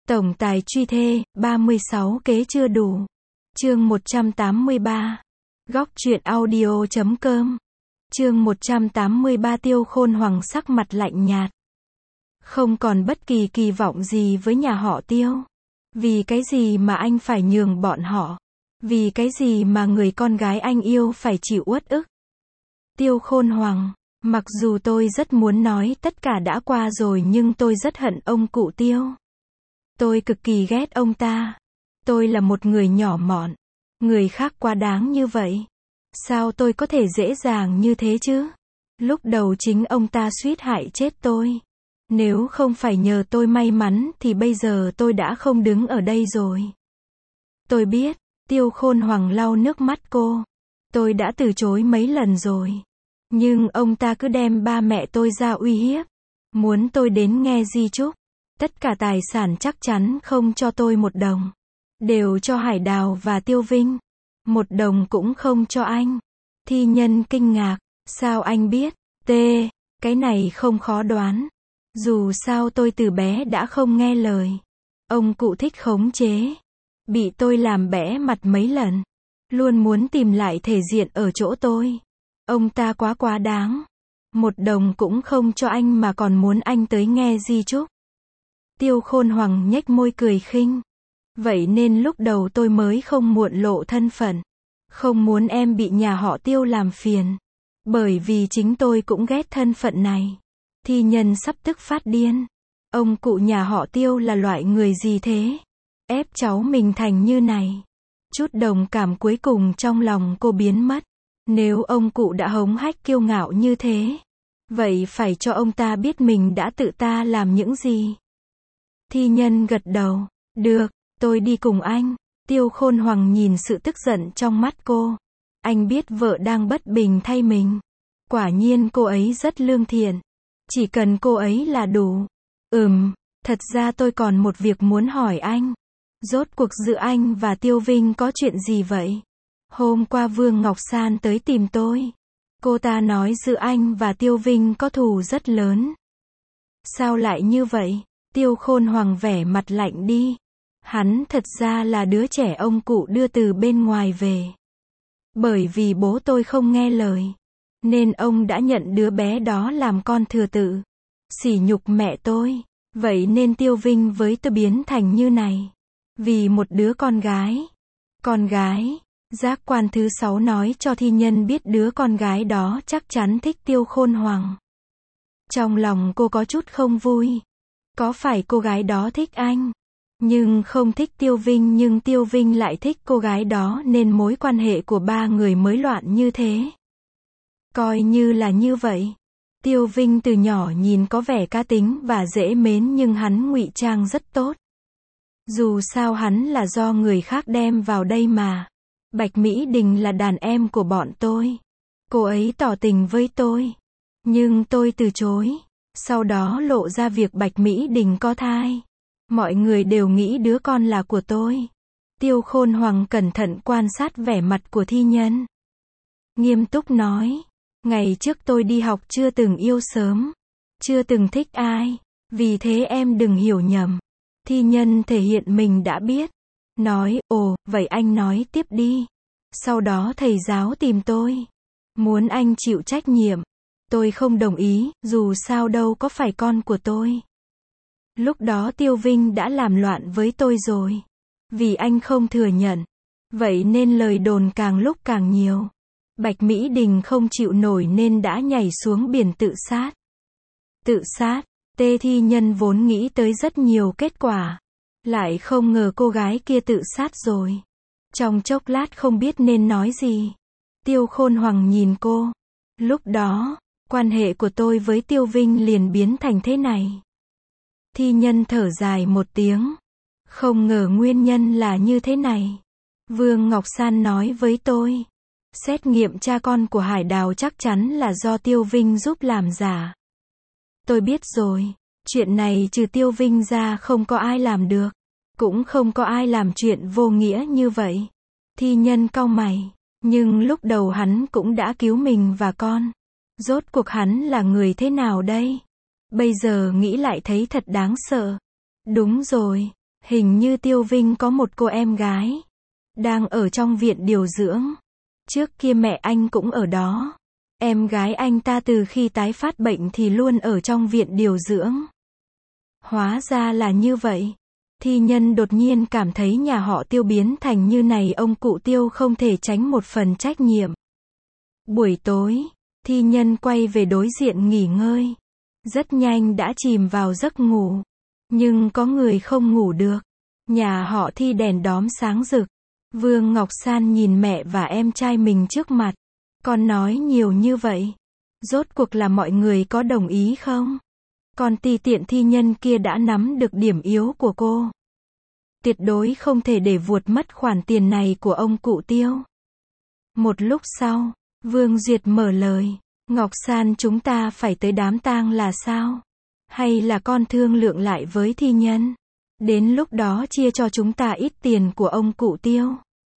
Tổng tài truy thê, 36 kế chưa đủ. Chương 183. Góc truyện audio.com. Chương 183 Tiêu Khôn Hoàng sắc mặt lạnh nhạt. Không còn bất kỳ kỳ vọng gì với nhà họ Tiêu. Vì cái gì mà anh phải nhường bọn họ? Vì cái gì mà người con gái anh yêu phải chịu uất ức? Tiêu Khôn Hoàng, mặc dù tôi rất muốn nói tất cả đã qua rồi nhưng tôi rất hận ông cụ Tiêu. Tôi cực kỳ ghét ông ta. Tôi là một người nhỏ mọn. Người khác quá đáng như vậy. Sao tôi có thể dễ dàng như thế chứ? Lúc đầu chính ông ta suýt hại chết tôi. Nếu không phải nhờ tôi may mắn thì bây giờ tôi đã không đứng ở đây rồi. Tôi biết, Tiêu Khôn Hoàng lau nước mắt cô. Tôi đã từ chối mấy lần rồi. Nhưng ông ta cứ đem ba mẹ tôi ra uy hiếp. Muốn tôi đến nghe di chúc. Tất cả tài sản chắc chắn không cho tôi một đồng. Đều cho Hải Đào và Tiêu Vinh. Một đồng cũng không cho anh. Thi Nhân kinh ngạc. Sao anh biết? Cái này không khó đoán. Dù sao tôi từ bé đã không nghe lời. Ông cụ thích khống chế. Bị tôi làm bẽ mặt mấy lần. Luôn muốn tìm lại thể diện ở chỗ tôi. Ông ta quá đáng. Một đồng cũng không cho anh mà còn muốn anh tới nghe di chúc. Tiêu Khôn Hoàng nhếch môi cười khinh. Vậy nên lúc đầu tôi mới không muộn lộ thân phận. Không muốn em bị nhà họ Tiêu làm phiền. Bởi vì chính tôi cũng ghét thân phận này. Thi Nhân sắp tức phát điên. Ông cụ nhà họ Tiêu là loại người gì thế? Ép cháu mình thành như này. Chút đồng cảm cuối cùng trong lòng cô biến mất. Nếu ông cụ đã hống hách kiêu ngạo như thế, vậy phải cho ông ta biết mình đã tự ta làm những gì. Thi Nhân gật đầu. Được, tôi đi cùng anh. Tiêu Khôn Hoàng nhìn sự tức giận trong mắt cô. Anh biết vợ đang bất bình thay mình. Quả nhiên cô ấy rất lương thiện. Chỉ cần cô ấy là đủ. Thật ra tôi còn một việc muốn hỏi anh. Rốt cuộc giữa anh và Tiêu Vinh có chuyện gì vậy? Hôm qua Vương Ngọc San tới tìm tôi. Cô ta nói giữa anh và Tiêu Vinh có thù rất lớn. Sao lại như vậy? Tiêu Khôn Hoàng vẻ mặt lạnh đi. Hắn thật ra là đứa trẻ ông cụ đưa từ bên ngoài về. Bởi vì bố tôi không nghe lời. Nên ông đã nhận đứa bé đó làm con thừa tự. Sỉ nhục mẹ tôi. Vậy nên Tiêu Vinh với tôi biến thành như này. Vì một đứa con gái. Con gái. Giác quan thứ 6 nói cho Thi Nhân biết đứa con gái đó chắc chắn thích Tiêu Khôn Hoàng. Trong lòng cô có chút không vui. Có phải cô gái đó thích anh? Nhưng không thích Tiêu Vinh nhưng Tiêu Vinh lại thích cô gái đó nên mối quan hệ của ba người mới loạn như thế. Coi như là như vậy. Tiêu Vinh từ nhỏ nhìn có vẻ cá tính và dễ mến nhưng hắn ngụy trang rất tốt. Dù sao hắn là do người khác đem vào đây mà. Bạch Mỹ Đình là đàn em của bọn tôi. Cô ấy tỏ tình với tôi. Nhưng tôi từ chối. Sau đó lộ ra việc Bạch Mỹ Đình có thai. Mọi người đều nghĩ đứa con là của tôi. Tiêu Khôn Hoàng cẩn thận quan sát vẻ mặt của Thi Nhân. Nghiêm túc nói. Ngày trước tôi đi học chưa từng yêu sớm. Chưa từng thích ai. Vì thế em đừng hiểu nhầm. Thi Nhân thể hiện mình đã biết. Nói, vậy anh nói tiếp đi. Sau đó thầy giáo tìm tôi. Muốn anh chịu trách nhiệm. Tôi không đồng ý, dù sao đâu có phải con của tôi. Lúc đó Tiêu Vinh đã làm loạn với tôi rồi. Vì anh không thừa nhận. Vậy nên lời đồn càng lúc càng nhiều. Bạch Mỹ Đình không chịu nổi nên đã nhảy xuống biển tự sát. Tự sát, Thi Nhân vốn nghĩ tới rất nhiều kết quả. Lại không ngờ cô gái kia tự sát rồi. Trong chốc lát không biết nên nói gì. Tiêu Khôn Hoàng nhìn cô. Lúc đó, quan hệ của tôi với Tiêu Vinh liền biến thành thế này. Thi Nhân thở dài một tiếng. Không ngờ nguyên nhân là như thế này. Vương Ngọc San nói với tôi. Xét nghiệm cha con của Hải Đào chắc chắn là do Tiêu Vinh giúp làm giả. Tôi biết rồi. Chuyện này trừ Tiêu Vinh ra không có ai làm được. Cũng không có ai làm chuyện vô nghĩa như vậy. Thi Nhân cau mày. Nhưng lúc đầu hắn cũng đã cứu mình và con. Rốt cuộc hắn là người thế nào đây? Bây giờ nghĩ lại thấy thật đáng sợ. Đúng rồi. Hình như Tiêu Vinh có một cô em gái. Đang ở trong viện điều dưỡng. Trước kia mẹ anh cũng ở đó. Em gái anh ta từ khi tái phát bệnh thì luôn ở trong viện điều dưỡng. Hóa ra là như vậy. Thi Nhân đột nhiên cảm thấy nhà họ Tiêu biến thành như này, ông cụ Tiêu không thể tránh một phần trách nhiệm. Buổi tối, Thi Nhân quay về đối diện nghỉ ngơi. Rất nhanh đã chìm vào giấc ngủ. Nhưng có người không ngủ được. Nhà họ Thi đèn đóm sáng rực. Vương Ngọc San nhìn mẹ và em trai mình trước mặt. Con nói nhiều như vậy. Rốt cuộc là mọi người có đồng ý không? Con ti tiện Thi Nhân kia đã nắm được điểm yếu của cô. Tuyệt đối không thể để vuột mất khoản tiền này của ông cụ Tiêu. Một lúc sau, Vương Duyệt mở lời. Ngọc San, chúng ta phải tới đám tang là sao? Hay là con thương lượng lại với Thi Nhân? Đến lúc đó chia cho chúng ta ít tiền của ông cụ Tiêu.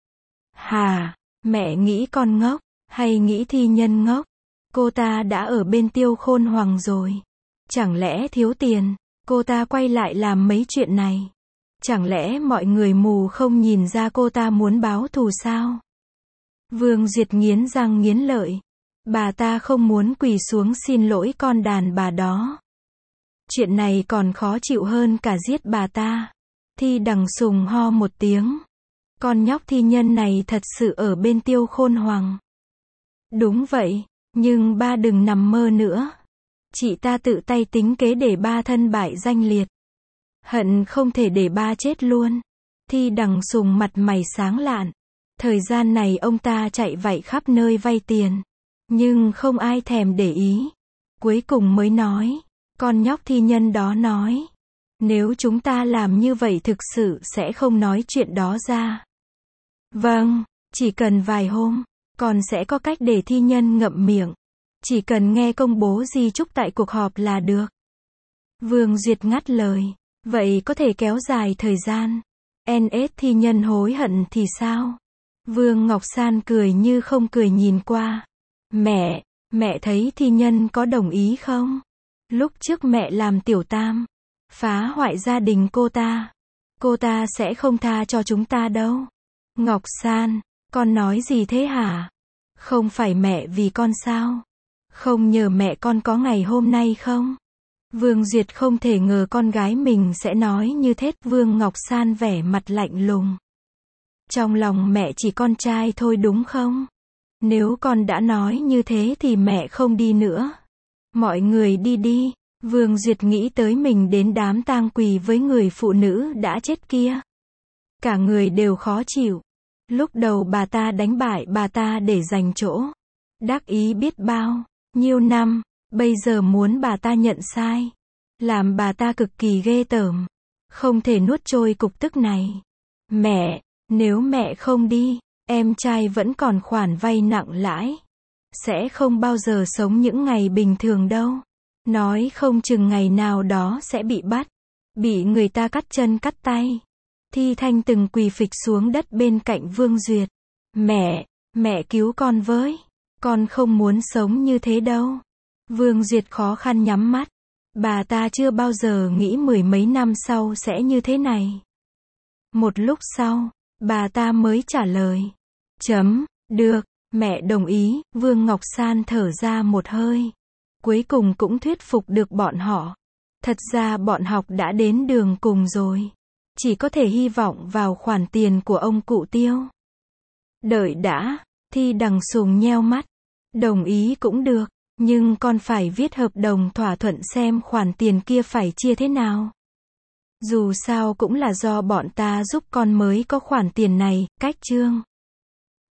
Hà, mẹ nghĩ con ngốc, hay nghĩ Thi Nhân ngốc? Cô ta đã ở bên Tiêu Khôn Hoàng rồi. Chẳng lẽ thiếu tiền, cô ta quay lại làm mấy chuyện này? Chẳng lẽ mọi người mù không nhìn ra cô ta muốn báo thù sao? Vương Duyệt nghiến răng nghiến lợi. Bà ta không muốn quỳ xuống xin lỗi con đàn bà đó. Chuyện này còn khó chịu hơn cả giết bà ta. Thi Đằng Sùng ho một tiếng. Con nhóc Thi Nhân này thật sự ở bên Tiêu Khôn Hoàng. Đúng vậy, nhưng ba đừng nằm mơ nữa. Chị ta tự tay tính kế để ba thân bại danh liệt. Hận không thể để ba chết luôn. Thi Đằng Sùng mặt mày sáng lạn. Thời gian này ông ta chạy vạy khắp nơi vay tiền. Nhưng không ai thèm để ý. Cuối cùng mới nói. Con nhóc Thi Nhân đó nói. Nếu chúng ta làm như vậy thực sự sẽ không nói chuyện đó ra. Vâng, chỉ cần vài hôm, con sẽ có cách để Thi Nhân ngậm miệng. Chỉ cần nghe công bố di chúc tại cuộc họp là được. Vương Duyệt ngắt lời. Vậy có thể kéo dài thời gian. NS Thi Nhân hối hận thì sao? Vương Ngọc San cười như không cười nhìn qua. Mẹ thấy Thi Nhân có đồng ý không? Lúc trước mẹ làm tiểu tam, phá hoại gia đình cô ta sẽ không tha cho chúng ta đâu. Ngọc San, con nói gì thế hả? Không phải mẹ vì con sao? Không nhờ mẹ con có ngày hôm nay không? Vương Duyệt không thể ngờ con gái mình sẽ nói như thế. Vương Ngọc San vẻ mặt lạnh lùng. Trong lòng mẹ chỉ con trai thôi đúng không? Nếu con đã nói như thế thì mẹ không đi nữa. Mọi người đi đi. Vương Duyệt nghĩ tới mình đến đám tang quỳ với người phụ nữ đã chết kia. Cả người đều khó chịu. Lúc đầu bà ta đánh bại bà ta để giành chỗ. Đắc ý biết bao nhiêu năm, bây giờ muốn bà ta nhận sai. Làm bà ta cực kỳ ghê tởm. Không thể nuốt trôi cục tức này. Mẹ, nếu mẹ không đi, em trai vẫn còn khoản vay nặng lãi. Sẽ không bao giờ sống những ngày bình thường đâu. Nói không chừng ngày nào đó sẽ bị bắt. Bị người ta cắt chân cắt tay. Thi Thanh từng quỳ phịch xuống đất bên cạnh Vương Duyệt. Mẹ cứu con với. Con không muốn sống như thế đâu. Vương Duyệt khó khăn nhắm mắt. Bà ta chưa bao giờ nghĩ mười mấy năm sau sẽ như thế này. Một lúc sau, bà ta mới trả lời. Được, mẹ đồng ý. Vương Ngọc San thở ra một hơi. Cuối cùng cũng thuyết phục được bọn họ. Thật ra bọn họ đã đến đường cùng rồi. Chỉ có thể hy vọng vào khoản tiền của ông cụ Tiêu. Đợi đã, Thi Đằng Sùng nheo mắt. Đồng ý cũng được, nhưng con phải viết hợp đồng thỏa thuận xem khoản tiền kia phải chia thế nào. Dù sao cũng là do bọn ta giúp con mới có khoản tiền này, cách chương.